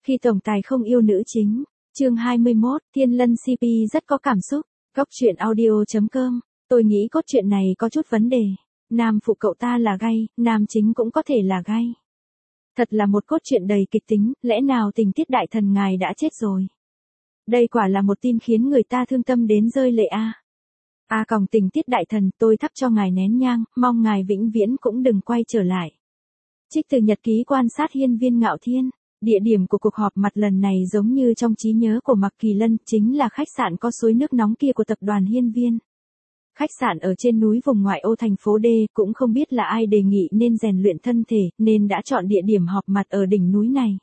Khi tổng tài không yêu nữ chính. Chương 21, Thiên Lân CP rất có cảm xúc. Góc truyện audio.com. Tôi nghĩ cốt truyện này có chút vấn đề. Nam phụ cậu ta là gay, nam chính cũng có thể là gay. Thật là một cốt truyện đầy kịch tính, lẽ nào tình tiết đại thần ngài đã chết rồi. Đây quả là một tin khiến người ta thương tâm đến rơi lệ a. Còng tình tiết đại thần, tôi thắp cho ngài nén nhang, mong ngài vĩnh viễn cũng đừng quay trở lại. Trích từ nhật ký quan sát hiên viên Ngạo Thiên. Địa điểm của cuộc họp mặt lần này giống như trong trí nhớ của Mạc Kỳ Lân, chính là khách sạn có suối nước nóng kia của tập đoàn Hiên Viên. Khách sạn ở trên núi vùng ngoại ô thành phố D, cũng không biết là ai đề nghị nên rèn luyện thân thể, nên đã chọn địa điểm họp mặt ở đỉnh núi này.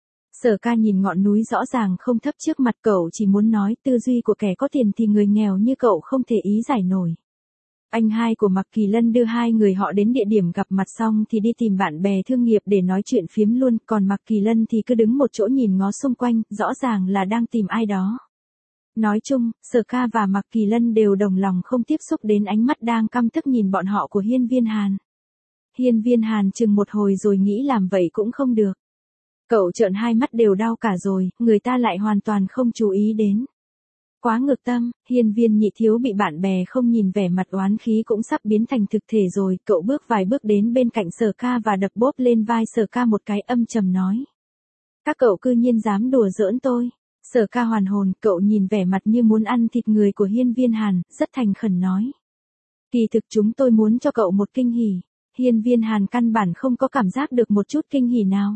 Sở Ca nhìn ngọn núi rõ ràng không thấp trước mặt cậu, chỉ muốn nói tư duy của kẻ có tiền thì người nghèo như cậu không thể ý giải nổi. Anh hai của Mạc Kỳ Lân đưa hai người họ đến địa điểm gặp mặt xong thì đi tìm bạn bè thương nghiệp để nói chuyện phiếm luôn, còn Mạc Kỳ Lân thì cứ đứng một chỗ nhìn ngó xung quanh, rõ ràng là đang tìm ai đó. Nói chung, Sở Ca và Mạc Kỳ Lân đều đồng lòng không tiếp xúc đến ánh mắt đang căm tức nhìn bọn họ của Hiên Viên Hàn. Hiên Viên Hàn chừng một hồi rồi nghĩ làm vậy cũng không được. Cậu trợn hai mắt đều đau cả rồi, người ta lại hoàn toàn không chú ý đến. Quá ngược tâm, Hiên Viên Nhị Thiếu bị bạn bè không nhìn vẻ mặt oán khí cũng sắp biến thành thực thể rồi, cậu bước vài bước đến bên cạnh Sở Ca và đập bốp lên vai Sở Ca một cái, âm trầm nói. Các cậu cư nhiên dám đùa giỡn tôi. Sở Ca hoàn hồn, cậu nhìn vẻ mặt như muốn ăn thịt người của Hiên Viên Hàn, rất thành khẩn nói. Kỳ thực chúng tôi muốn cho cậu một kinh hỉ. Hiên Viên Hàn căn bản không có cảm giác được một chút kinh hỉ nào.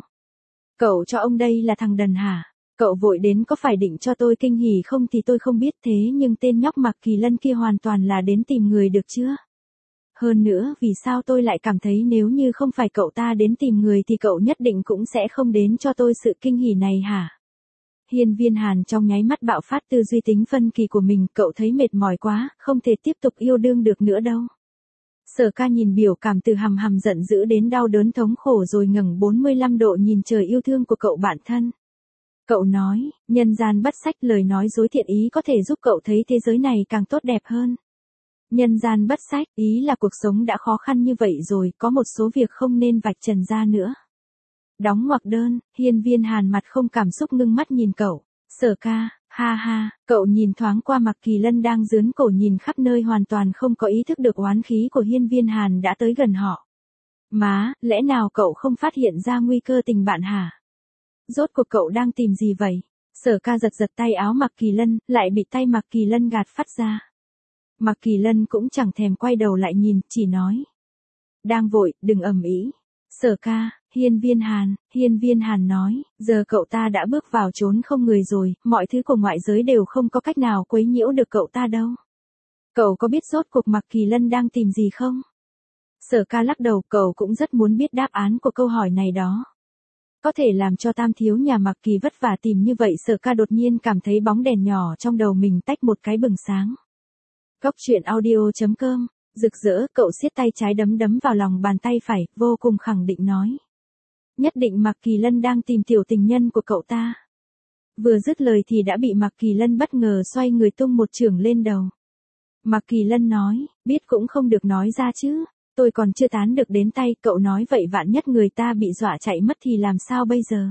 Cậu cho ông đây là thằng đần hả? Cậu vội đến có phải định cho tôi kinh hỉ không thì tôi không biết, thế nhưng tên nhóc Mạc Kỳ Lân kia hoàn toàn là đến tìm người được chưa? Hơn nữa, vì sao tôi lại cảm thấy nếu như không phải cậu ta đến tìm người thì cậu nhất định cũng sẽ không đến cho tôi sự kinh hỉ này hả? Hiên Viên Hàn trong nháy mắt bạo phát tư duy tính phân kỳ của mình, cậu thấy mệt mỏi quá, không thể tiếp tục yêu đương được nữa đâu. Sở Ca nhìn biểu cảm từ hầm hầm giận dữ đến đau đớn thống khổ rồi ngẩng 45 độ nhìn trời yêu thương của cậu bạn thân. Cậu nói, nhân gian bất sách, lời nói dối thiện ý có thể giúp cậu thấy thế giới này càng tốt đẹp hơn. Nhân gian bất sách, ý là cuộc sống đã khó khăn như vậy rồi, có một số việc không nên vạch trần ra nữa. Đóng ngoặc đơn, Hiên Viên Hàn mặt không cảm xúc ngưng mắt nhìn cậu. Sở Ca, ha ha, cậu nhìn thoáng qua Mạc Kỳ Lân đang dướn cổ nhìn khắp nơi hoàn toàn không có ý thức được oán khí của Hiên Viên Hàn đã tới gần họ. Má, lẽ nào cậu không phát hiện ra nguy cơ tình bạn hả? Rốt cuộc cậu đang tìm gì vậy? Sở Ca giật giật tay áo Mạc Kỳ Lân, lại bị tay Mạc Kỳ Lân gạt phát ra. Mạc Kỳ Lân cũng chẳng thèm quay đầu lại nhìn, chỉ nói. Đang vội, đừng ầm ĩ. Sở Ca, Hiên Viên Hàn nói, giờ cậu ta đã bước vào chốn không người rồi, mọi thứ của ngoại giới đều không có cách nào quấy nhiễu được cậu ta đâu. Cậu có biết rốt cuộc Mạc Kỳ Lân đang tìm gì không? Sở Ca lắc đầu, cậu cũng rất muốn biết đáp án của câu hỏi này đó. Có thể làm cho tam thiếu nhà Mạc Kỳ vất vả tìm như vậy. Sở Ca đột nhiên cảm thấy bóng đèn nhỏ trong đầu mình tách một cái bừng sáng. Góc truyện audio.com. Rực rỡ, cậu siết tay trái đấm vào lòng bàn tay phải, vô cùng khẳng định nói. Nhất định Mạc Kỳ Lân đang tìm tiểu tình nhân của cậu ta. Vừa dứt lời thì đã bị Mạc Kỳ Lân bất ngờ xoay người tung một chưởng lên đầu. Mạc Kỳ Lân nói, biết cũng không được nói ra chứ. Tôi còn chưa tán được đến tay, cậu nói vậy vạn nhất người ta bị dọa chạy mất thì làm sao bây giờ?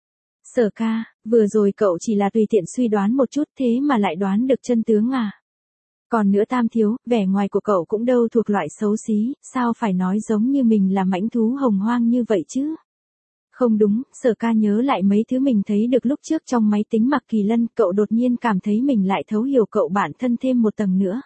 Sở Ca, vừa rồi cậu chỉ là tùy tiện suy đoán một chút thế mà lại đoán được chân tướng à? Còn nữa tam thiếu, vẻ ngoài của cậu cũng đâu thuộc loại xấu xí, sao phải nói giống như mình là mãnh thú hồng hoang như vậy chứ? Không đúng, Sở Ca nhớ lại mấy thứ mình thấy được lúc trước trong máy tính Mạc Kỳ Lân, cậu đột nhiên cảm thấy mình lại thấu hiểu cậu bạn thân thêm một tầng nữa.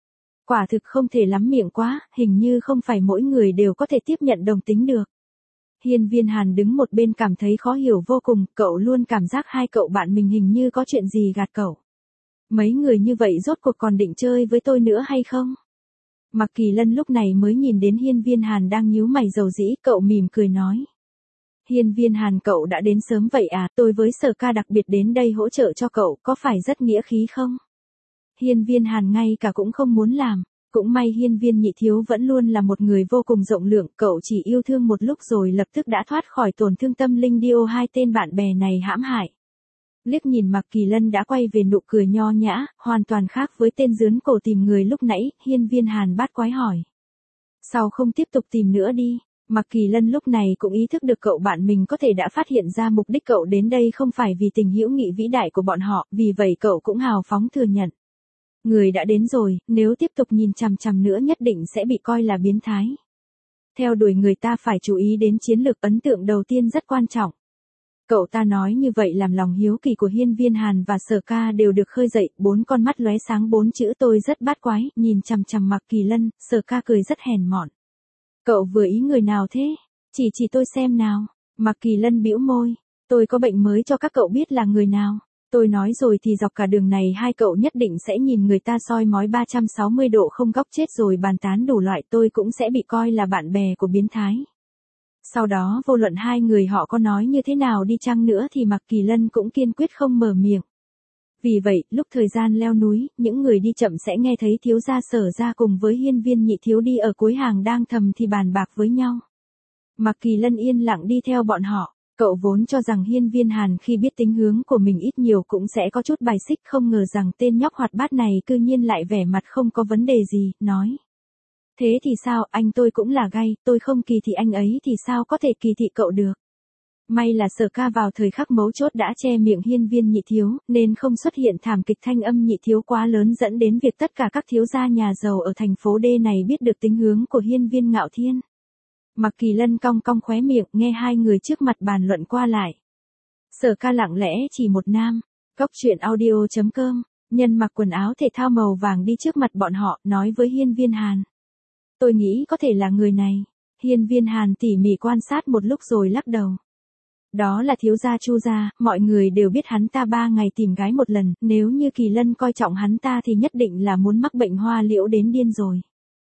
Quả thực không thể lắm miệng quá, hình như không phải mỗi người đều có thể tiếp nhận đồng tính được. Hiên Viên Hàn đứng một bên cảm thấy khó hiểu vô cùng, cậu luôn cảm giác hai cậu bạn mình hình như có chuyện gì gạt cậu. Mấy người như vậy rốt cuộc còn định chơi với tôi nữa hay không? Mạc Kỳ Lân lúc này mới nhìn đến Hiên Viên Hàn đang nhíu mày rầu rĩ, cậu mỉm cười nói. Hiên Viên Hàn, cậu đã đến sớm vậy à, tôi với Sở Ca đặc biệt đến đây hỗ trợ cho cậu, có phải rất nghĩa khí không? Hiên Viên Hàn ngay cả cũng không muốn làm, cũng may Hiên Viên Nhị Thiếu vẫn luôn là một người vô cùng rộng lượng, cậu chỉ yêu thương một lúc rồi lập tức đã thoát khỏi tổn thương tâm linh Dio hai tên bạn bè này hãm hại. Liếc nhìn Mạc Kỳ Lân đã quay về nụ cười nho nhã, hoàn toàn khác với tên dướn cổ tìm người lúc nãy, Hiên Viên Hàn bát quái hỏi. Sao không tiếp tục tìm nữa đi? Mạc Kỳ Lân lúc này cũng ý thức được cậu bạn mình có thể đã phát hiện ra mục đích cậu đến đây không phải vì tình hữu nghị vĩ đại của bọn họ, vì vậy cậu cũng hào phóng thừa nhận. Người đã đến rồi, nếu tiếp tục nhìn chằm chằm nữa nhất định sẽ bị coi là biến thái. Theo đuổi người ta phải chú ý đến chiến lược ấn tượng đầu tiên rất quan trọng. Cậu ta nói như vậy làm lòng hiếu kỳ của Hiên Viên Hàn và Sở Ca đều được khơi dậy, 4 con mắt lóe sáng 4 chữ tôi rất bát quái, nhìn chằm chằm Mạc Kỳ Lân, Sở Ca cười rất hèn mọn. Cậu vừa ý người nào thế? Chỉ tôi xem nào. Mạc Kỳ Lân bĩu môi, tôi có bệnh mới cho các cậu biết là người nào. Tôi nói rồi thì dọc cả đường này hai cậu nhất định sẽ nhìn người ta soi mói 360 độ không góc chết rồi bàn tán đủ loại, tôi cũng sẽ bị coi là bạn bè của biến thái. Sau đó vô luận hai người họ có nói như thế nào đi chăng nữa thì Mạc Kỳ Lân cũng kiên quyết không mở miệng. Vì vậy, lúc thời gian leo núi, những người đi chậm sẽ nghe thấy thiếu gia Sở gia cùng với Hiên Viên nhị thiếu đi ở cuối hàng đang thầm thì bàn bạc với nhau. Mạc Kỳ Lân yên lặng đi theo bọn họ. Cậu vốn cho rằng Hiên Viên Hàn khi biết tính hướng của mình ít nhiều cũng sẽ có chút bài xích, không ngờ rằng tên nhóc hoạt bát này cư nhiên lại vẻ mặt không có vấn đề gì, nói. Thế thì sao, anh tôi cũng là gay, tôi không kỳ thị anh ấy thì sao có thể kỳ thị cậu được. May là Sở Ca vào thời khắc mấu chốt đã che miệng Hiên Viên nhị thiếu, nên không xuất hiện thảm kịch thanh âm nhị thiếu quá lớn dẫn đến việc tất cả các thiếu gia nhà giàu ở thành phố D này biết được tính hướng của Hiên Viên Ngạo Thiên. Mạc Kỳ Lân cong cong khóe miệng nghe hai người trước mặt bàn luận qua lại. Sở Ca lặng lẽ chỉ một nam. Góc truyện audio.com, nhân mặc quần áo thể thao màu vàng đi trước mặt bọn họ, nói với Hiên Viên Hàn. Tôi nghĩ có thể là người này. Hiên Viên Hàn tỉ mỉ quan sát một lúc rồi lắc đầu. Đó là thiếu gia Chu gia, mọi người đều biết hắn ta 3 ngày tìm gái một lần, nếu như Kỳ Lân coi trọng hắn ta thì nhất định là muốn mắc bệnh hoa liễu đến điên rồi.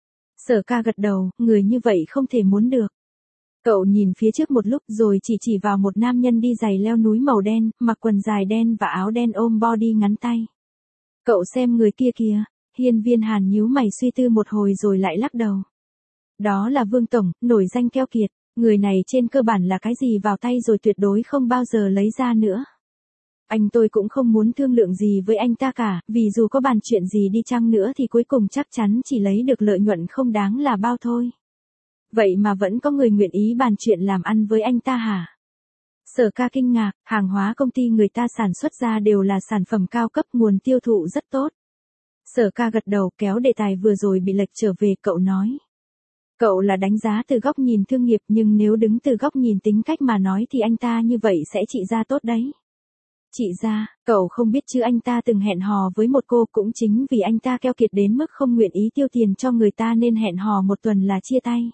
Sở Ca gật đầu, người như vậy không thể muốn được. Cậu nhìn phía trước một lúc rồi chỉ vào một nam nhân đi giày leo núi màu đen, mặc quần dài đen và áo đen ôm body ngắn tay. Cậu xem người kia kìa. Hiên Viên Hàn nhíu mày suy tư một hồi rồi lại lắc đầu. Đó là Vương Tổng, nổi danh keo kiệt. Người này trên cơ bản là cái gì vào tay rồi tuyệt đối không bao giờ lấy ra nữa. Anh tôi cũng không muốn thương lượng gì với anh ta cả, vì dù có bàn chuyện gì đi chăng nữa thì cuối cùng chắc chắn chỉ lấy được lợi nhuận không đáng là bao thôi. Vậy mà vẫn có người nguyện ý bàn chuyện làm ăn với anh ta hả? Sở Ca kinh ngạc, hàng hóa công ty người ta sản xuất ra đều là sản phẩm cao cấp, nguồn tiêu thụ rất tốt. Sở Ca gật đầu kéo đề tài vừa rồi bị lệch trở về, cậu nói. Cậu là đánh giá từ góc nhìn thương nghiệp nhưng nếu đứng từ góc nhìn tính cách mà nói thì anh ta như vậy sẽ trị gia tốt đấy. Trị gia, cậu không biết chứ anh ta từng hẹn hò với một cô, cũng chính vì anh ta keo kiệt đến mức không nguyện ý tiêu tiền cho người ta nên hẹn hò một tuần là chia tay.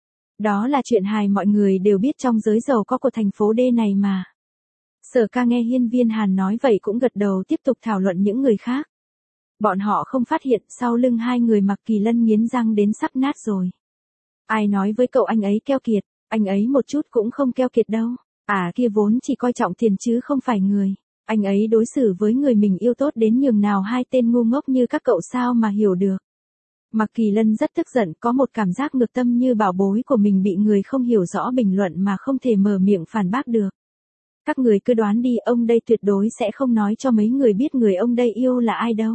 Đó là chuyện hài mọi người đều biết trong giới giàu có của thành phố D này mà. Sở Ca nghe Hiên Viên Hàn nói vậy cũng gật đầu tiếp tục thảo luận những người khác. Bọn họ không phát hiện sau lưng hai người Mạc Kỳ Lân nghiến răng đến sắp nát rồi. Ai nói với cậu anh ấy keo kiệt, anh ấy một chút cũng không keo kiệt đâu. À kia vốn chỉ coi trọng tiền chứ không phải người. Anh ấy đối xử với người mình yêu tốt đến nhường nào hai tên ngu ngốc như các cậu sao mà hiểu được. Mạc Kỳ Lân rất tức giận, có một cảm giác ngược tâm như bảo bối của mình bị người không hiểu rõ bình luận mà không thể mở miệng phản bác được. Các người cứ đoán đi, ông đây tuyệt đối sẽ không nói cho mấy người biết người ông đây yêu là ai đâu.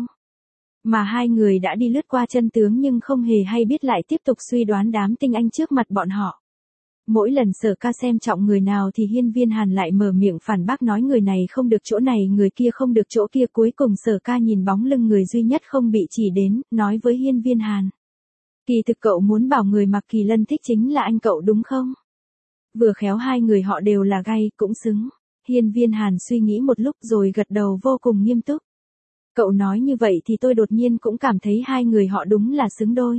Mà hai người đã đi lướt qua chân tướng nhưng không hề hay biết lại tiếp tục suy đoán đám tinh anh trước mặt bọn họ. Mỗi lần Sở Ca xem trọng người nào thì Hiên Viên Hàn lại mở miệng phản bác nói người này không được chỗ này người kia không được chỗ kia, cuối cùng Sở Ca nhìn bóng lưng người duy nhất không bị chỉ đến, nói với Hiên Viên Hàn. Kỳ thực cậu muốn bảo người Mạc Kỳ Lân thích chính là anh cậu đúng không? Vừa khéo hai người họ đều là gay, cũng xứng. Hiên Viên Hàn suy nghĩ một lúc rồi gật đầu vô cùng nghiêm túc. Cậu nói như vậy thì tôi đột nhiên cũng cảm thấy hai người họ đúng là xứng đôi.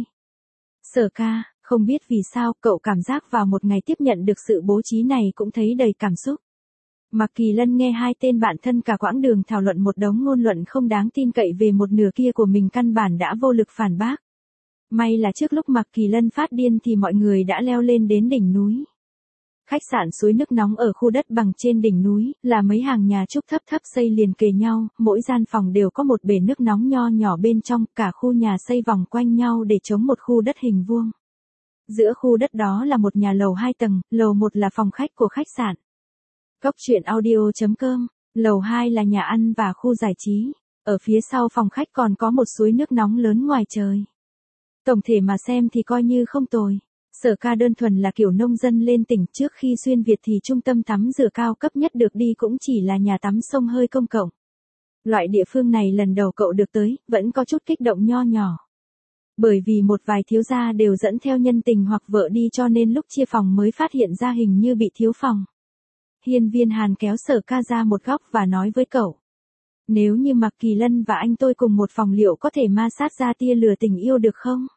Sở Ca, không biết vì sao cậu cảm giác vào một ngày tiếp nhận được sự bố trí này cũng thấy đầy cảm xúc. Mạc Kỳ Lân nghe hai tên bạn thân cả quãng đường thảo luận một đống ngôn luận không đáng tin cậy về một nửa kia của mình căn bản đã vô lực phản bác. May là trước lúc Mạc Kỳ Lân phát điên thì mọi người đã leo lên đến đỉnh núi. Khách sạn suối nước nóng ở khu đất bằng trên đỉnh núi, là mấy hàng nhà trúc thấp thấp xây liền kề nhau, mỗi gian phòng đều có một bể nước nóng nho nhỏ bên trong, cả khu nhà xây vòng quanh nhau để chống một khu đất hình vuông. Giữa khu đất đó là một nhà lầu 2 tầng, lầu 1 là phòng khách của khách sạn. Góc truyện audio.com, lầu 2 là nhà ăn và khu giải trí, ở phía sau phòng khách còn có một suối nước nóng lớn ngoài trời. Tổng thể mà xem thì coi như không tồi. Sở Ca đơn thuần là kiểu nông dân lên tỉnh, trước khi xuyên Việt thì trung tâm tắm rửa cao cấp nhất được đi cũng chỉ là nhà tắm xông hơi công cộng. Loại địa phương này lần đầu cậu được tới, vẫn có chút kích động nho nhỏ. Bởi vì một vài thiếu gia đều dẫn theo nhân tình hoặc vợ đi cho nên lúc chia phòng mới phát hiện ra hình như bị thiếu phòng. Hiên Viên Hàn kéo Sở Ca ra một góc và nói với cậu. Nếu như Mạc Kỳ Lân và anh tôi cùng một phòng liệu có thể ma sát ra tia lửa tình yêu được không?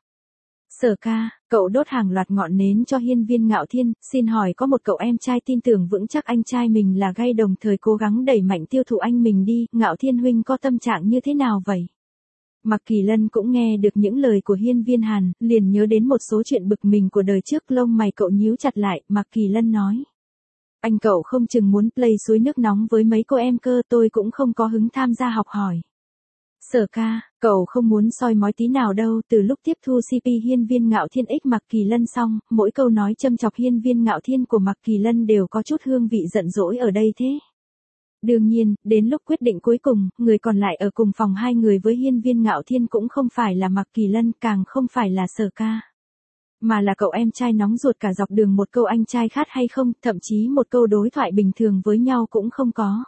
Sở Ca, cậu đốt hàng loạt ngọn nến cho Hiên Viên Ngạo Thiên, xin hỏi có một cậu em trai tin tưởng vững chắc anh trai mình là gay đồng thời cố gắng đẩy mạnh tiêu thụ anh mình đi, Ngạo Thiên huynh có tâm trạng như thế nào vậy? Mạc Kỳ Lân cũng nghe được những lời của Hiên Viên Hàn, liền nhớ đến một số chuyện bực mình của đời trước, lông mày cậu nhíu chặt lại, Mạc Kỳ Lân nói. Anh cậu không chừng muốn play suối nước nóng với mấy cô em cơ, tôi cũng không có hứng tham gia học hỏi. Sở Ca, cậu không muốn soi mói tí nào đâu, từ lúc tiếp thu CP Hiên Viên Ngạo Thiên x Mạc Kỳ Lân xong, mỗi câu nói châm chọc Hiên Viên Ngạo Thiên của Mạc Kỳ Lân đều có chút hương vị giận dỗi ở đây thế. Đương nhiên, đến lúc quyết định cuối cùng, người còn lại ở cùng phòng hai người với Hiên Viên Ngạo Thiên cũng không phải là Mạc Kỳ Lân, càng không phải là Sở Ca. Mà là cậu em trai nóng ruột, cả dọc đường một câu anh trai khát hay không, thậm chí một câu đối thoại bình thường với nhau cũng không có.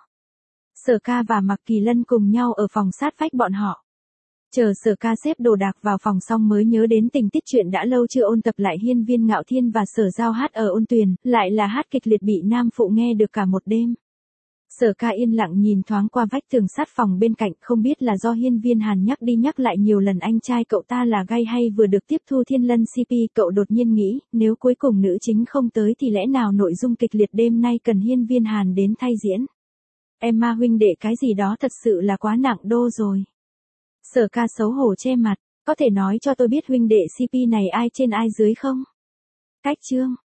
Sở Ca và Mạc Kỳ Lân cùng nhau ở phòng sát vách bọn họ. Chờ Sở Ca xếp đồ đạc vào phòng xong mới nhớ đến tình tiết chuyện đã lâu chưa ôn tập lại. Hiên Viên Ngạo Thiên và Sở Giao hát ở ôn tuyền, lại là hát kịch liệt bị nam phụ nghe được cả một đêm. Sở Ca yên lặng nhìn thoáng qua vách tường sát phòng bên cạnh, không biết là do Hiên Viên Hàn nhắc đi nhắc lại nhiều lần anh trai cậu ta là gay hay vừa được tiếp thu Thiên Lân CP, cậu đột nhiên nghĩ, nếu cuối cùng nữ chính không tới thì lẽ nào nội dung kịch liệt đêm nay cần Hiên Viên Hàn đến thay diễn. Emma huynh đệ cái gì đó thật sự là quá nặng đô rồi. Sở Ca xấu hổ che mặt, có thể nói cho tôi biết huynh đệ CP này ai trên ai dưới không? Cách chương